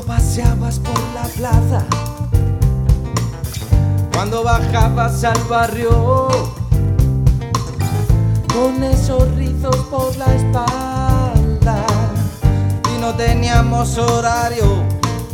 Cuando paseabas por la plaza, cuando bajabas al barrio, con esos rizos por la espalda y no teníamos horario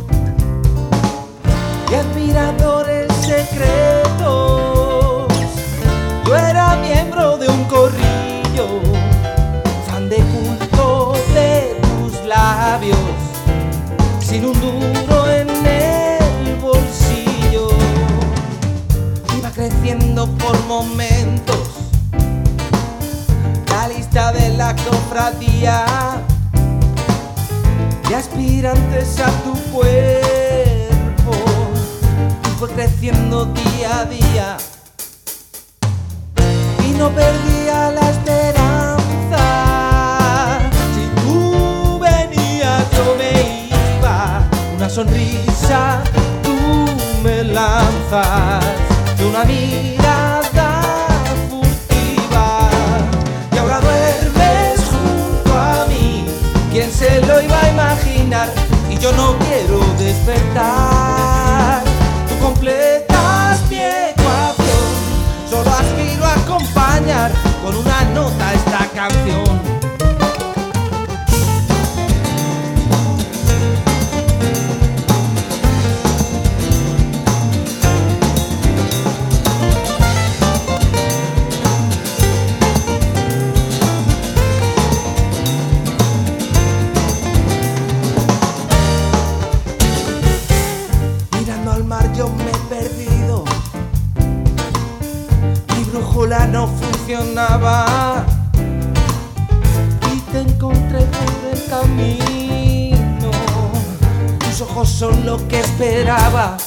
y admiradores secretos. Yo era miembro de un corrillo, fan de culto de tus labios, sin un duro en el bolsillo. Iba creciendo por momentos la lista de la cofradía de aspirantes a tu cuerpo, y fue creciendo día a día y no perdía la esperanza. Si tú venías yo me iba, una sonrisa tú me lanzas de una mirada furtiva, y ahora duermes junto a mí. ¿Quién se lo iba a imaginar? Y yo no quiero despertar. Tú completas mi ecuación, solo aspiro a acompañar con una nota esta canción. Mirando al mar yo me he perdido, mi brújula no funcionaba y te encontré por el camino. Tus ojos son lo que esperaba.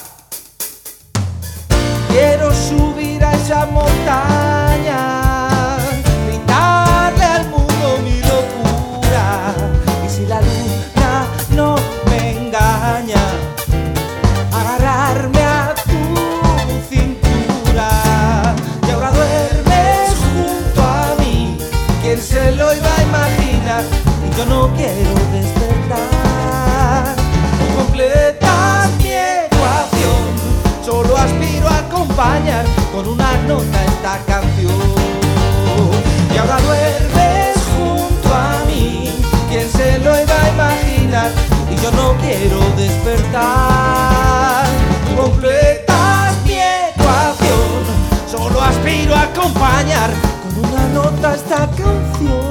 Quiero subir a esa montaña, gritarle al mundo mi locura, y si la luna no me engaña, agarrarme a tu cintura. Y ahora duermes junto a mí. ¿Quién se lo iba a imaginar? Y yo no quiero despertar. Tú completas mi ecuación, solo aspiro a acompañar con una nota esta canción. Y ahora duermes junto a mí. ¿Quién se lo iba a imaginar? Y yo no quiero despertar. Completas mi ecuación, solo aspiro a acompañar con una nota esta canción.